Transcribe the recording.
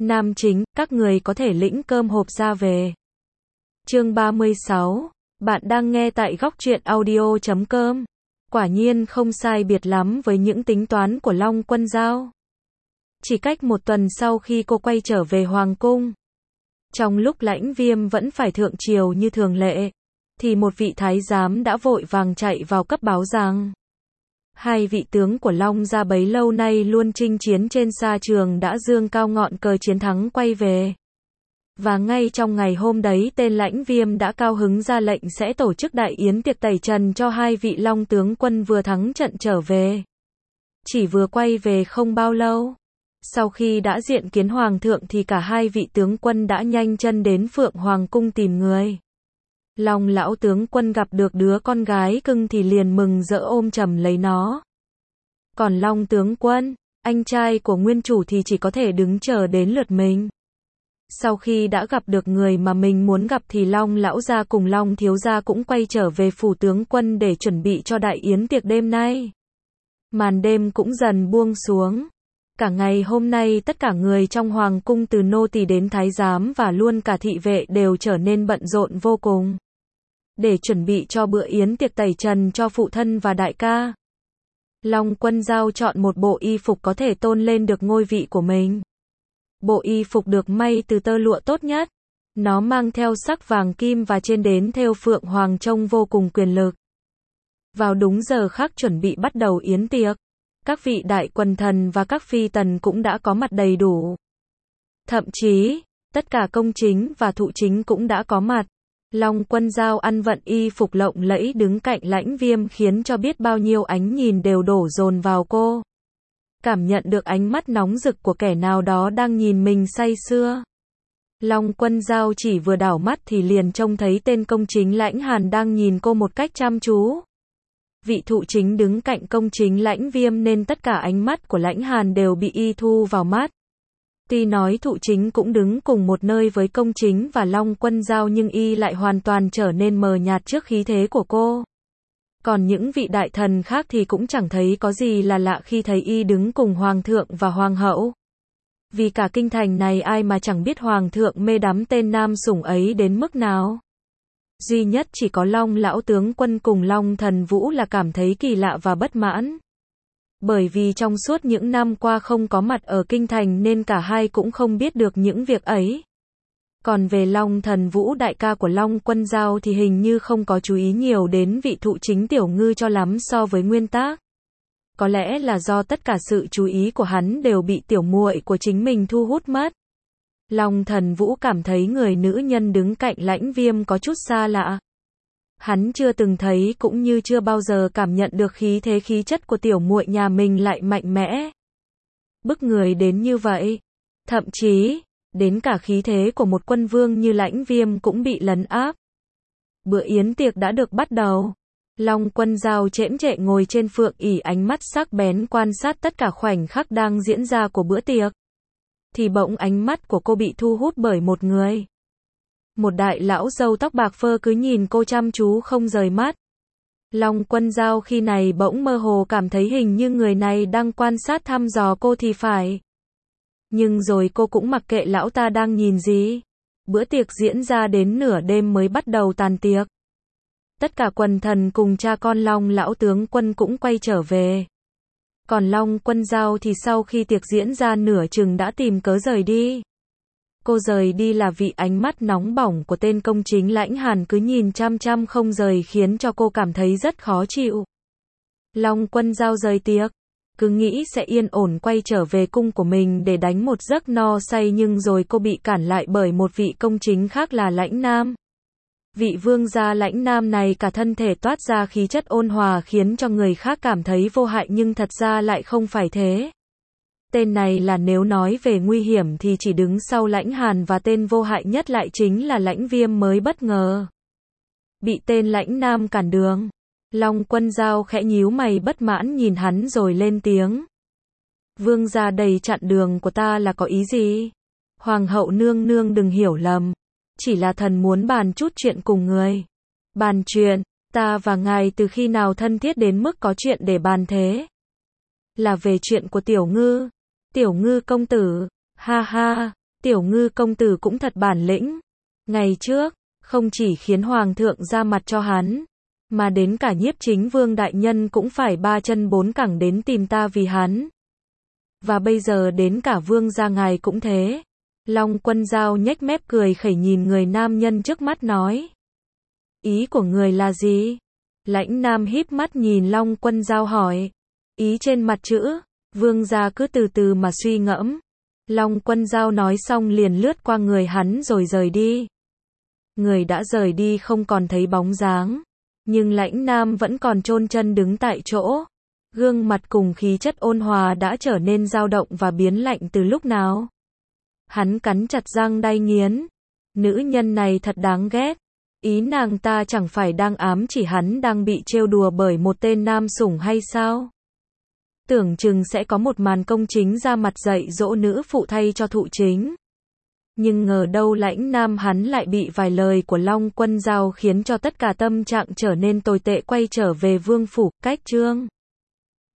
Nam chính, các người có thể lĩnh cơm hộp ra về. Chương 36. Bạn đang nghe tại góc truyện audio.com. Quả nhiên không sai biệt lắm với những tính toán của Long Quân Dao. Chỉ cách một tuần sau khi cô quay trở về Hoàng Cung, trong lúc Lãnh Viêm vẫn phải thượng triều như thường lệ, thì một vị thái giám đã vội vàng chạy vào cấp báo rằng hai vị tướng của Long gia bấy lâu nay luôn chinh chiến trên sa trường đã dương cao ngọn cờ chiến thắng quay về. Và ngay trong ngày hôm đấy tên Lãnh Viêm đã cao hứng ra lệnh sẽ tổ chức đại yến tiệc tẩy trần cho hai vị Long tướng quân vừa thắng trận trở về. Chỉ vừa quay về không bao lâu, sau khi đã diện kiến Hoàng thượng thì cả hai vị tướng quân đã nhanh chân đến Phượng Hoàng Cung tìm người. Long lão tướng quân gặp được đứa con gái cưng thì liền mừng rỡ ôm chầm lấy nó. Còn Long tướng quân, anh trai của nguyên chủ thì chỉ có thể đứng chờ đến lượt mình. Sau khi đã gặp được người mà mình muốn gặp thì Long lão gia cùng Long thiếu gia cũng quay trở về phủ tướng quân để chuẩn bị cho đại yến tiệc đêm nay. Màn đêm cũng dần buông xuống. Cả ngày hôm nay tất cả người trong hoàng cung từ nô tỳ đến thái giám và luôn cả thị vệ đều trở nên bận rộn vô cùng, để chuẩn bị cho bữa yến tiệc tẩy trần cho phụ thân và đại ca. Long Quân Dao chọn một bộ y phục có thể tôn lên được ngôi vị của mình. Bộ y phục được may từ tơ lụa tốt nhất. Nó mang theo sắc vàng kim và trên đến thêu phượng hoàng trông vô cùng quyền lực. Vào đúng giờ khắc chuẩn bị bắt đầu yến tiệc, các vị đại quần thần và các phi tần cũng đã có mặt đầy đủ. Thậm chí, tất cả công chính và thụ chính cũng đã có mặt. Long Quân Dao ăn vận y phục lộng lẫy đứng cạnh Lãnh Viêm khiến cho biết bao nhiêu ánh nhìn đều đổ dồn vào cô. Cảm nhận được ánh mắt nóng rực của kẻ nào đó đang nhìn mình say sưa. Long Quân Dao chỉ vừa đảo mắt thì liền trông thấy tên công chính Lãnh Hàn đang nhìn cô một cách chăm chú. Vị thụ chính đứng cạnh công chính Lãnh Viêm nên tất cả ánh mắt của Lãnh Hàn đều bị y thu vào mắt. Tuy nói thụ chính cũng đứng cùng một nơi với công chính và Long Quân Dao nhưng y lại hoàn toàn trở nên mờ nhạt trước khí thế của cô. Còn những vị đại thần khác thì cũng chẳng thấy có gì là lạ khi thấy y đứng cùng Hoàng thượng và Hoàng hậu. Vì cả kinh thành này ai mà chẳng biết Hoàng thượng mê đắm tên nam sủng ấy đến mức nào. Duy nhất chỉ có Long lão tướng quân cùng Long thần vũ là cảm thấy kỳ lạ và bất mãn. Bởi vì trong suốt những năm qua không có mặt ở kinh thành nên cả hai cũng không biết được những việc ấy. Còn về Long thần vũ đại ca của Long Quân Dao thì hình như không có chú ý nhiều đến vị thụ chính tiểu ngư cho lắm so với nguyên tác. Có lẽ là do tất cả sự chú ý của hắn đều bị tiểu muội của chính mình thu hút mất. Long thần vũ cảm thấy người nữ nhân đứng cạnh Lãnh Viêm có chút xa lạ. Hắn chưa từng thấy cũng như chưa bao giờ cảm nhận được khí thế khí chất của tiểu muội nhà mình lại mạnh mẽ, bức người đến như vậy. Thậm chí, đến cả khí thế của một quân vương như Lãnh Viêm cũng bị lấn áp. Bữa yến tiệc đã được bắt đầu. Long Quân Dao chễm chệ ngồi trên phượng ỷ ánh mắt sắc bén quan sát tất cả khoảnh khắc đang diễn ra của bữa tiệc. Thì bỗng ánh mắt của cô bị thu hút bởi một người. Một đại lão râu tóc bạc phơ cứ nhìn cô chăm chú không rời mắt. Long Quân Dao khi này bỗng mơ hồ cảm thấy hình như người này đang quan sát thăm dò cô thì phải. Nhưng rồi cô cũng mặc kệ lão ta đang nhìn gì. Bữa tiệc diễn ra đến nửa đêm mới bắt đầu tàn tiệc. Tất cả quần thần cùng cha con Long lão tướng quân cũng quay trở về. Còn Long Quân Dao thì sau khi tiệc diễn ra nửa chừng đã tìm cớ rời đi. Cô rời đi là vì ánh mắt nóng bỏng của tên công chính Lãnh Hàn cứ nhìn chăm chăm không rời khiến cho cô cảm thấy rất khó chịu. Long Quân Dao rời tiệc, cứ nghĩ sẽ yên ổn quay trở về cung của mình để đánh một giấc no say nhưng rồi cô bị cản lại bởi một vị công chính khác là Lãnh Nam. Vị vương gia Lãnh Nam này cả thân thể toát ra khí chất ôn hòa khiến cho người khác cảm thấy vô hại nhưng thật ra lại không phải thế. Tên này là nếu nói về nguy hiểm thì chỉ đứng sau Lãnh Hàn và tên vô hại nhất lại chính là Lãnh Viêm mới bất ngờ. Bị tên Lãnh Nam cản đường. Long Quân Dao khẽ nhíu mày bất mãn nhìn hắn rồi lên tiếng. Vương gia đầy chặn đường của ta là có ý gì? Hoàng hậu nương nương đừng hiểu lầm. Chỉ là thần muốn bàn chút chuyện cùng người. Bàn chuyện, ta và ngài từ khi nào thân thiết đến mức có chuyện để bàn thế? Là về chuyện của Tiểu Ngư. Tiểu Ngư công tử, ha ha, Tiểu Ngư công tử cũng thật bản lĩnh. Ngày trước, không chỉ khiến hoàng thượng ra mặt cho hắn, mà đến cả Nhiếp Chính Vương đại nhân cũng phải ba chân bốn cẳng đến tìm ta vì hắn. Và bây giờ đến cả vương gia ngài cũng thế. Long Quân Dao nhếch mép cười khẩy nhìn người nam nhân trước mắt nói. Ý của người là gì? Lãnh Nam híp mắt nhìn Long Quân Dao hỏi. Ý trên mặt chữ, vương gia cứ từ từ mà suy ngẫm. Long Quân Dao nói xong liền lướt qua người hắn rồi rời đi. Người đã rời đi không còn thấy bóng dáng. Nhưng Lãnh Nam vẫn còn chôn chân đứng tại chỗ. Gương mặt cùng khí chất ôn hòa đã trở nên dao động và biến lạnh từ lúc nào. Hắn cắn chặt răng đay nghiến. Nữ nhân này thật đáng ghét. Ý nàng ta chẳng phải đang ám chỉ hắn đang bị trêu đùa bởi một tên nam sủng hay sao? Tưởng chừng sẽ có một màn công chính ra mặt dạy dỗ nữ phụ thay cho thụ chính. Nhưng ngờ đâu Lãnh Nam hắn lại bị vài lời của Long Quân Dao khiến cho tất cả tâm trạng trở nên tồi tệ, quay trở về vương phủ. Cách chương